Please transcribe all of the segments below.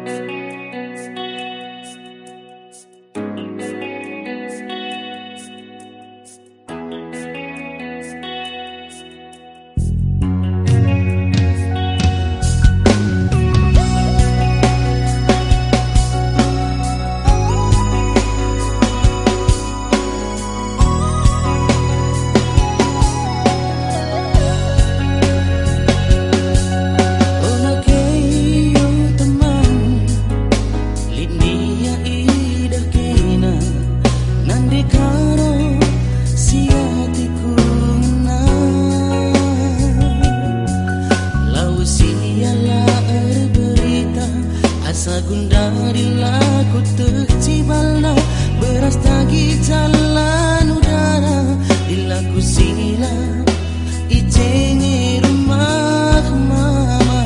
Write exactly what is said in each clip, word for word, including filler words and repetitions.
Gundarilaku tercibalna beras tagi jalan udara dilaku sila icengi rumah mama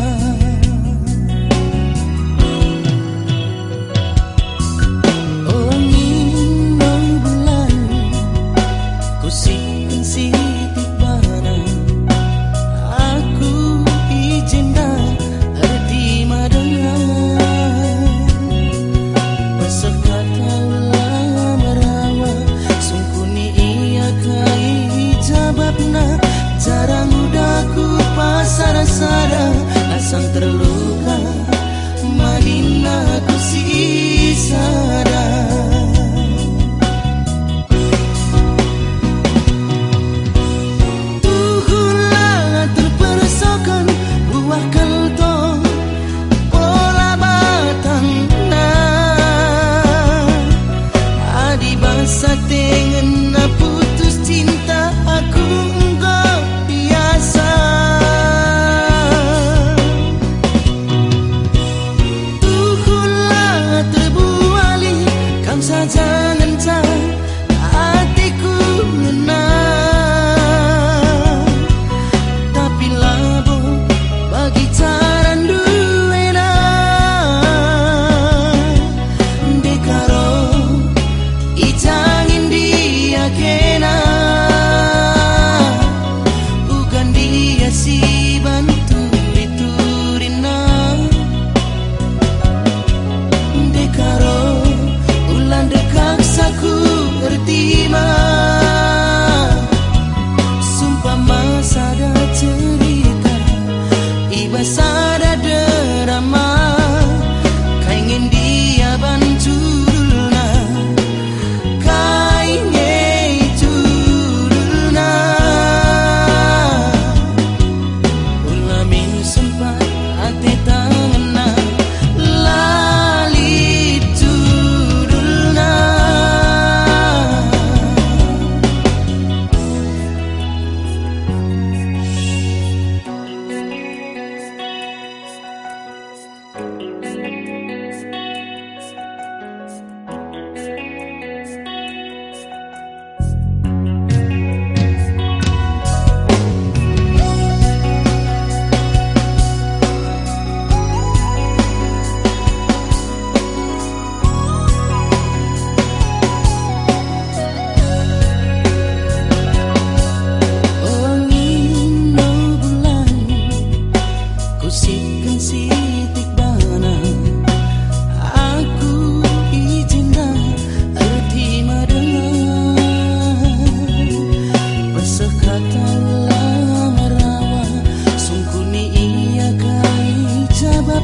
oh nino bulan ku simpen sitik bana aku izinda arti madana jarang udaku pasar-sara asang terluka Madinah ku sisada Tuhulah terpersokan buah keltong pola batang nah adi basa tengen putus cinta aku jangan jangan hatiku ngena tapi labo bagi caran duena dekaro ijangin dia kena bukan dia si bantu diturina dekaro dekaksaku bertima sumpah masa ada cerita iba sada drama kaingin dia banjurna kaingin jurna ulamin sempat hati tangena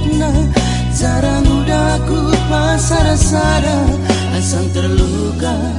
jarang udaku pasar-sara asang terluka